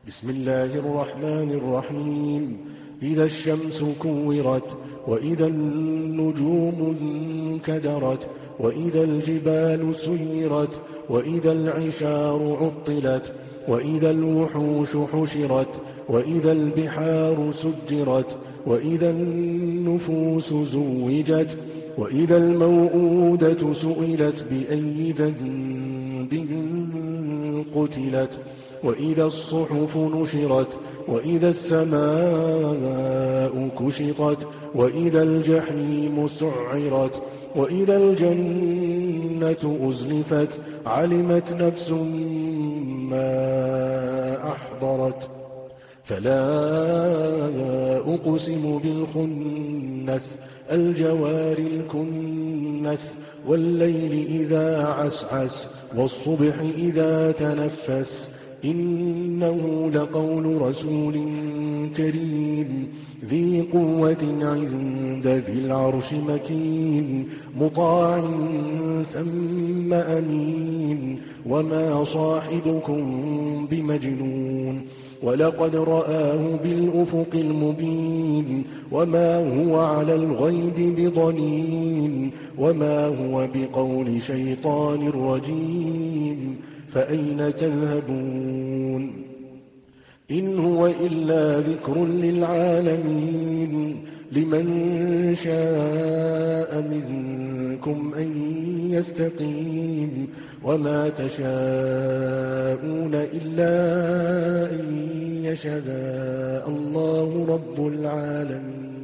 بسم الله الرحمن الرحيم. إذا الشمس كورت، وإذا النجوم انكدرت، وإذا الجبال سيرت، وإذا العشار عطلت، وإذا الوحوش حشرت، وإذا البحار سجرت، وإذا النفوس زوجت، وإذا الموءودة سئلت بأي ذنب قتلت، وإذا الصحف نشرت، وإذا السماء كشطت، وإذا الجحيم سعرت، وإذا الجنة أزلفت، علمت نفس ما أحضرت. فلا أقسم بالخنس، الجوار الكنس، والليل إذا عسعس، والصبح إذا تنفس، إنه لقول رسول كريم ذي قوة عند ذي العرش مكين، مطاع ثم أمين، وما صاحبكم بمجنون، ولقد رآه بالأفق المبين، وما هو على الغيب بضنين، وما هو بقول شيطان رجيم. فأين تذهبون؟ إن هو إلا ذكر للعالمين، لمن شاء منكم أن يستقيم، وما تشاءون إلا أن يشاء الله رب العالمين.